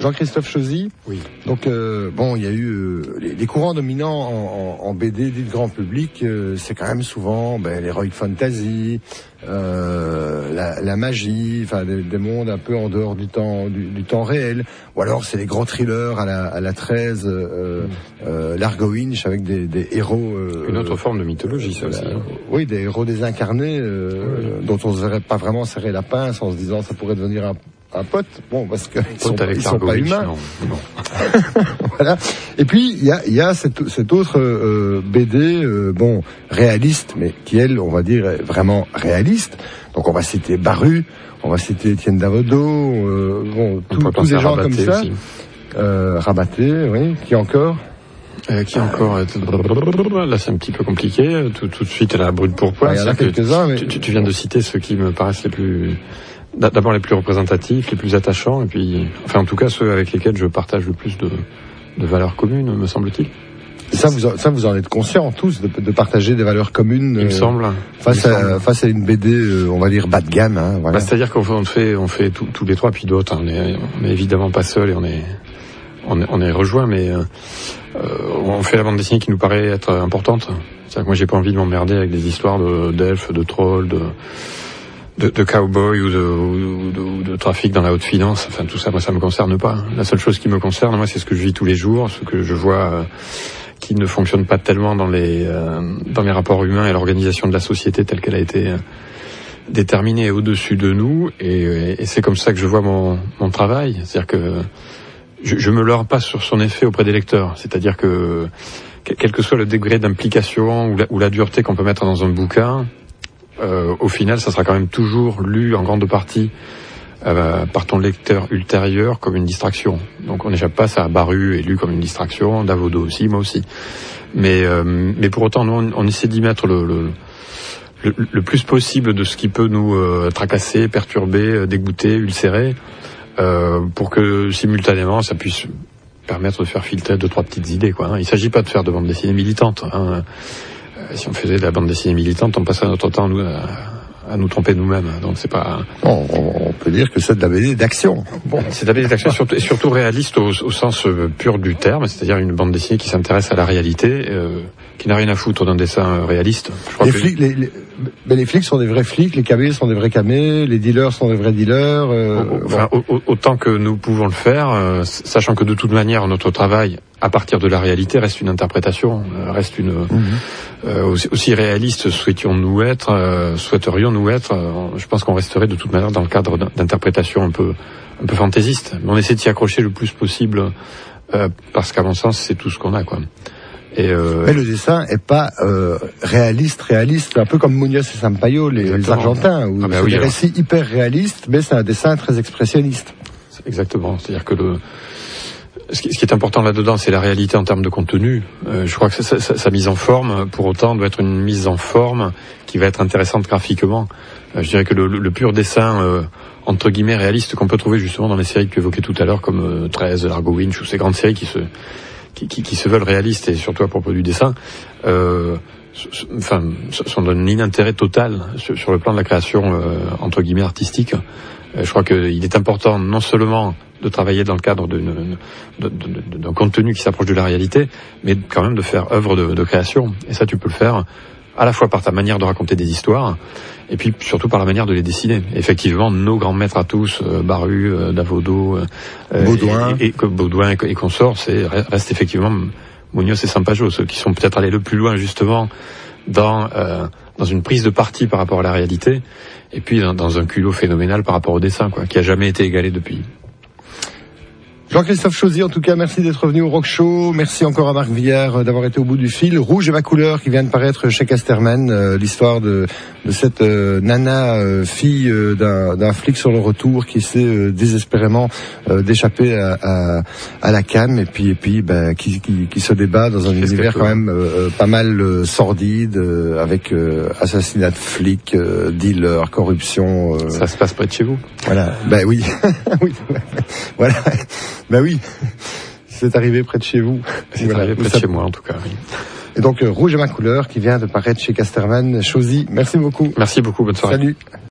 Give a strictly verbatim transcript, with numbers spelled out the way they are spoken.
Jean-Christophe Chauzy. Oui. Donc euh, bon, il y a eu euh, les, les courants dominants en, en, en B D dit grand public, euh, c'est quand même souvent ben, l'heroic fantasy, euh, la, la magie, enfin des, des mondes un peu en dehors du temps du, du temps réel, ou alors c'est les grands thrillers à la à la treize, euh, euh, Largo Winch avec des, des héros. Euh, Une autre forme de mythologie, ça aussi. Euh, oui, des héros désincarnés euh, oui. dont on se verrait pas vraiment serrer la pince en se disant ça pourrait devenir un un pote, bon, parce qu'ils sont, ils sont pas humains. Non, non. Voilà. Et puis il y a, il y a cette, cette autre euh, B D, euh, bon, réaliste, mais qui elle, on va dire, est vraiment réaliste. Donc on va citer Baru, on va citer Étienne Davodo, euh, bon, tous des gens comme ça. Euh, Rabaté, oui. Qui encore? Euh, qui encore euh, Là, c'est un petit peu compliqué. Tout, tout de suite, elle a brûle pour poil. Il y en a quelques-uns, mais... tu, tu viens de citer ceux qui me paraissent les plus... D'abord les plus représentatifs, les plus attachants, et puis, enfin en tout cas ceux avec lesquels je partage le plus de, de valeurs communes, me semble-t-il. Et ça, vous en, ça, vous en êtes conscients tous de, de partager des valeurs communes. Il me euh, semble. Face il me à semble. face à une B D, euh, on va dire bas de gamme. Hein, voilà. Bah, c'est-à-dire qu'on fait, on fait tous tout les trois, puis d'autres. Hein, on est, on est évidemment pas seul et on est, on est, on est rejoint, mais euh, on fait la bande dessinée qui nous paraît être importante. C'est-à-dire que moi, j'ai pas envie de m'emmerder avec des histoires de, d'elfes, de trolls, de De, de cow-boy ou de, ou, de, ou de trafic dans la haute finance, enfin tout ça, moi ça me concerne pas. La seule chose qui me concerne, moi, c'est ce que je vis tous les jours, ce que je vois euh, qui ne fonctionne pas tellement dans les euh, dans les rapports humains et l'organisation de la société telle qu'elle a été euh, déterminée au-dessus de nous. Et, et, et c'est comme ça que je vois mon, mon travail. C'est-à-dire que je, je me leurre pas sur son effet auprès des lecteurs. C'est-à-dire que quel que soit le degré d'implication ou la, ou la dureté qu'on peut mettre dans un bouquin, Euh, au final, ça sera quand même toujours lu en grande partie euh, par ton lecteur ultérieur comme une distraction. Donc on n'échappe pas, ça a Baru est lu comme une distraction, Davodo aussi, moi aussi. Mais euh, mais pour autant, nous, on, on essaie d'y mettre le, le, le, le plus possible de ce qui peut nous euh, tracasser, perturber, dégoûter, ulcérer, euh, pour que simultanément, ça puisse permettre de faire filtrer deux, trois petites idées, quoi. Hein. Il ne s'agit pas de faire de bande dessinée militante, hein. Si on faisait de la bande dessinée militante, on passerait notre temps à nous, à, à nous tromper nous-mêmes. Donc c'est pas. Bon, on peut dire que c'est de la B D d'action. Bon, c'est de la B D d'action surtout, et surtout réaliste au, au sens pur du terme, c'est-à-dire une bande dessinée qui s'intéresse à la réalité, euh, qui n'a rien à foutre d'un dessin réaliste. Je crois les que flics, les, les, ben les flics sont des vrais flics, les camés sont des vrais camés, les dealers sont des vrais dealers. Euh, au, enfin, bon. au, autant que nous pouvons le faire, euh, sachant que de toute manière notre travail, à partir de la réalité, reste une interprétation, euh, reste une mmh. euh, aussi, aussi réaliste souhaitions-nous être, euh, souhaiterions-nous être. Euh, je pense qu'on resterait de toute manière dans le cadre d'interprétation un peu un peu fantaisiste. Mais on essaie de s'y accrocher le plus possible euh, parce qu'à mon sens, c'est tout ce qu'on a, quoi. Et euh... Mais le dessin est pas euh, réaliste, réaliste, un peu comme Munoz et Sampaio, les, les Argentins, où ah ben c'est oui, des alors. récits hyper réalistes, mais c'est un dessin très expressionniste. Exactement, c'est-à-dire que le ce qui, ce qui est important là-dedans, c'est la réalité en termes de contenu. Euh, je crois que sa, sa, sa mise en forme, pour autant, doit être une mise en forme qui va être intéressante graphiquement. Euh, je dirais que le, le, le pur dessin, euh, entre guillemets, réaliste qu'on peut trouver justement dans les séries que tu évoquais tout à l'heure, comme euh, treize, Largo Winch, ou ces grandes séries qui se qui, qui, qui se veulent réalistes, et surtout à propos du dessin, euh, enfin, sont d'un inintérêt total sur, sur le plan de la création, euh, entre guillemets, artistique. Euh, je crois qu'il est important non seulement de travailler dans le cadre d'une, de, de, de, d'un contenu qui s'approche de la réalité, mais quand même de faire œuvre de, de création. Et ça, tu peux le faire à la fois par ta manière de raconter des histoires, et puis surtout par la manière de les dessiner. Et effectivement, nos grands maîtres à tous, euh, Baru, euh, Davodo, euh, Baudouin, et, et, et, Baudouin et, et consorts, c'est reste effectivement Munoz et Sampaio, ceux qui sont peut-être allés le plus loin justement dans euh, dans une prise de parti par rapport à la réalité, et puis dans, dans un culot phénoménal par rapport au dessin, quoi, qui a jamais été égalé depuis. Jean-Christophe Chauzy, en tout cas, merci d'être venu au Rock Show. Merci encore à Marc Villard d'avoir été au bout du fil. Rouge est ma couleur, qui vient de paraître chez Casterman, euh, l'histoire de, de cette euh, nana euh, fille euh, d'un, d'un flic sur le retour qui essaie euh, désespérément euh, d'échapper à, à, à la cam, et puis, et puis bah, qui, qui, qui se débat dans un Qu'est-ce univers quand même euh, pas mal euh, sordide, euh, avec euh, assassinat de flics, euh, dealers, corruption. Euh... Ça se passe près de chez vous. Voilà, ben oui, oui, voilà. Ben oui, c'est arrivé près de chez vous. C'est voilà, arrivé près de chez moi, en tout cas, oui. Et donc, euh, Rouge est ma couleur, qui vient de paraître chez Casterman. Chauzy, merci beaucoup. Merci beaucoup, bonne soirée. Salut.